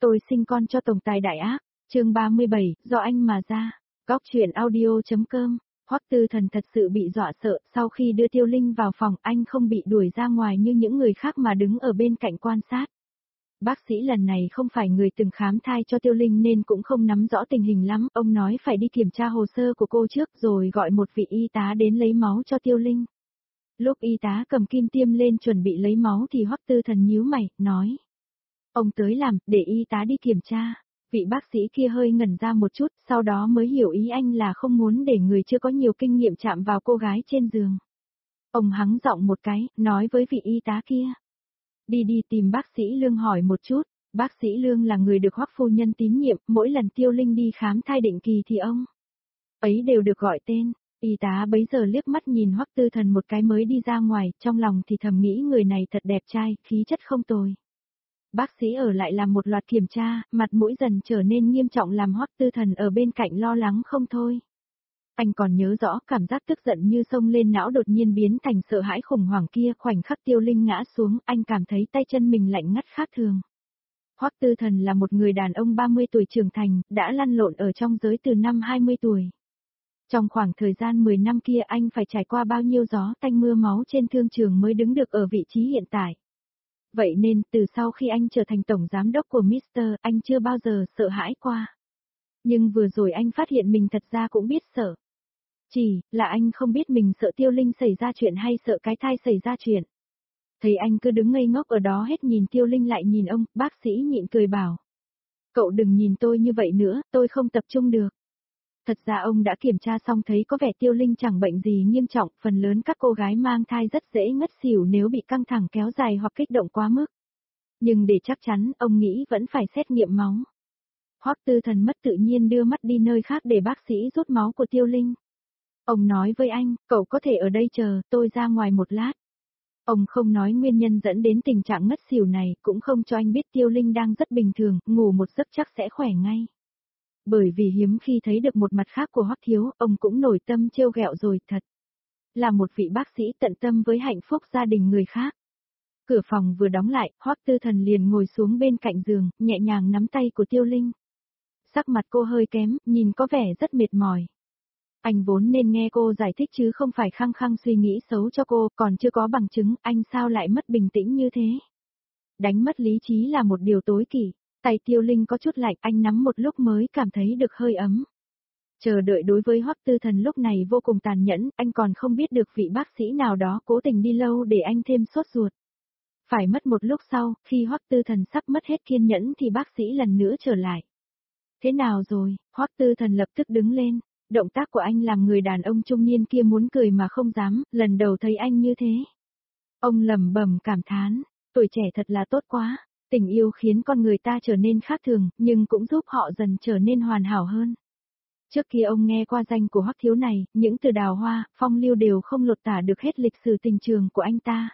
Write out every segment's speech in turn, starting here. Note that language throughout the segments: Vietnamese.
Tôi sinh con cho tổng tài đại ác, chương 37, do anh mà ra. Góc truyện audio.com. Hoắc Tư Thần thật sự bị dọa sợ, sau khi đưa Tiêu Linh vào phòng, anh không bị đuổi ra ngoài như những người khác mà đứng ở bên cạnh quan sát. Bác sĩ lần này không phải người từng khám thai cho Tiêu Linh nên cũng không nắm rõ tình hình lắm, ông nói phải đi kiểm tra hồ sơ của cô trước rồi gọi một vị y tá đến lấy máu cho Tiêu Linh. Lúc y tá cầm kim tiêm lên chuẩn bị lấy máu thì Hoắc Tư Thần nhíu mày, nói. Ông tới làm, để y tá đi kiểm tra. Vị bác sĩ kia hơi ngẩn ra một chút, sau đó mới hiểu ý anh là không muốn để người chưa có nhiều kinh nghiệm chạm vào cô gái trên giường. Ông hắng giọng một cái, nói với vị y tá kia. Đi tìm bác sĩ Lương hỏi một chút. Bác sĩ Lương là người được Hoắc phu nhân tín nhiệm, mỗi lần Tiêu Linh đi khám thai định kỳ thì ông ấy đều được gọi tên. Y tá bấy giờ liếc mắt nhìn Hoắc Tư Thần một cái mới đi ra ngoài, trong lòng thì thầm nghĩ người này thật đẹp trai, khí chất không tồi. Bác sĩ ở lại làm một loạt kiểm tra, mặt mũi dần trở nên nghiêm trọng làm Hoắc Tư Thần ở bên cạnh lo lắng không thôi. Anh còn nhớ rõ cảm giác tức giận như sông lên não đột nhiên biến thành sợ hãi khủng hoảng kia, khoảnh khắc Tiêu Linh ngã xuống, anh cảm thấy tay chân mình lạnh ngắt khác thường. Hoắc Tư Thần là một người đàn ông 30 tuổi trưởng thành, đã lăn lộn ở trong giới từ năm 20 tuổi. Trong khoảng thời gian 10 năm kia anh phải trải qua bao nhiêu gió tanh mưa máu trên thương trường mới đứng được ở vị trí hiện tại. Vậy nên, từ sau khi anh trở thành tổng giám đốc của Mr., anh chưa bao giờ sợ hãi qua. Nhưng vừa rồi anh phát hiện mình thật ra cũng biết sợ. Chỉ là anh không biết mình sợ Tiêu Linh xảy ra chuyện hay sợ cái thai xảy ra chuyện. Thấy anh cứ đứng ngây ngốc ở đó hết nhìn Tiêu Linh lại nhìn ông, bác sĩ nhịn cười bảo. Cậu đừng nhìn tôi như vậy nữa, tôi không tập trung được. Thật ra ông đã kiểm tra xong thấy có vẻ Tiêu Linh chẳng bệnh gì nghiêm trọng, phần lớn các cô gái mang thai rất dễ ngất xỉu nếu bị căng thẳng kéo dài hoặc kích động quá mức. Nhưng để chắc chắn, ông nghĩ vẫn phải xét nghiệm máu. Hoắc Tư Thần mất tự nhiên đưa mắt đi nơi khác để bác sĩ rút máu của Tiêu Linh. Ông nói với anh, cậu có thể ở đây chờ, tôi ra ngoài một lát. Ông không nói nguyên nhân dẫn đến tình trạng ngất xỉu này, cũng không cho anh biết Tiêu Linh đang rất bình thường, ngủ một giấc chắc sẽ khỏe ngay. Bởi vì hiếm khi thấy được một mặt khác của Hoắc Thiếu, ông cũng nổi tâm trêu ghẹo rồi thật. Là một vị bác sĩ tận tâm với hạnh phúc gia đình người khác. Cửa phòng vừa đóng lại, Hoắc Tư Thần liền ngồi xuống bên cạnh giường, nhẹ nhàng nắm tay của Tiêu Linh. Sắc mặt cô hơi kém, nhìn có vẻ rất mệt mỏi. Anh vốn nên nghe cô giải thích chứ không phải khăng khăng suy nghĩ xấu cho cô, còn chưa có bằng chứng, anh sao lại mất bình tĩnh như thế. Đánh mất lý trí là một điều tối kỵ. Tay Tiêu Linh có chút lạnh, anh nắm một lúc mới cảm thấy được hơi ấm. Chờ đợi đối với Hoắc Tư Thần lúc này vô cùng tàn nhẫn, anh còn không biết được vị bác sĩ nào đó cố tình đi lâu để anh thêm sốt ruột. Phải mất một lúc sau, khi Hoắc Tư Thần sắp mất hết kiên nhẫn thì bác sĩ lần nữa trở lại. Thế nào rồi? Hoắc Tư Thần lập tức đứng lên. Động tác của anh làm người đàn ông trung niên kia muốn cười mà không dám, lần đầu thấy anh như thế. Ông lẩm bẩm cảm thán, tuổi trẻ thật là tốt quá. Tình yêu khiến con người ta trở nên khác thường, nhưng cũng giúp họ dần trở nên hoàn hảo hơn. Trước kia ông nghe qua danh của Hoắc Thiếu này, những từ đào hoa, phong lưu đều không lột tả được hết lịch sử tình trường của anh ta.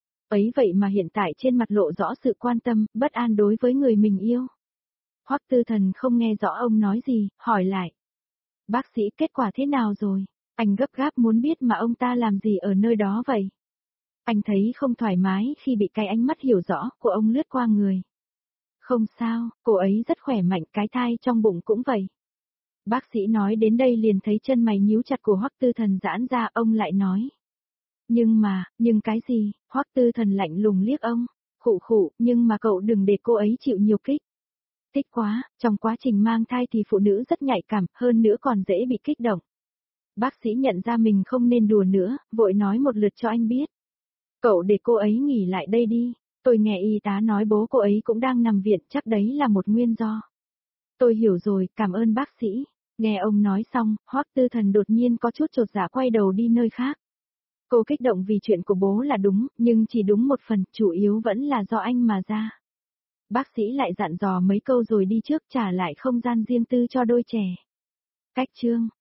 Ấy vậy mà hiện tại trên mặt lộ rõ sự quan tâm, bất an đối với người mình yêu. Hoắc Tư Thần không nghe rõ ông nói gì, hỏi lại. Bác sĩ kết quả thế nào rồi? Anh gấp gáp muốn biết mà ông ta làm gì ở nơi đó vậy? Anh thấy không thoải mái khi bị cái ánh mắt hiểu rõ của ông lướt qua người. Không sao, cô ấy rất khỏe mạnh, cái thai trong bụng cũng vậy. Bác sĩ nói đến đây liền thấy chân mày nhíu chặt của Hoắc Tư Thần giãn ra, ông lại nói. Nhưng cái gì? Hoắc Tư Thần lạnh lùng liếc ông. Khụ, nhưng mà cậu đừng để cô ấy chịu nhiều kích. Thích quá, trong quá trình mang thai thì phụ nữ rất nhạy cảm, hơn nữa còn dễ bị kích động. Bác sĩ nhận ra mình không nên đùa nữa, vội nói một lượt cho anh biết. Cậu để cô ấy nghỉ lại đây đi, tôi nghe y tá nói bố cô ấy cũng đang nằm viện, chắc đấy là một nguyên do. Tôi hiểu rồi, cảm ơn bác sĩ. Nghe ông nói xong, Hoắc Tư Thần đột nhiên có chút chột dạ quay đầu đi nơi khác. Cô kích động vì chuyện của bố là đúng, nhưng chỉ đúng một phần, chủ yếu vẫn là do anh mà ra. Bác sĩ lại dặn dò mấy câu rồi đi trước trả lại không gian riêng tư cho đôi trẻ. Cách chương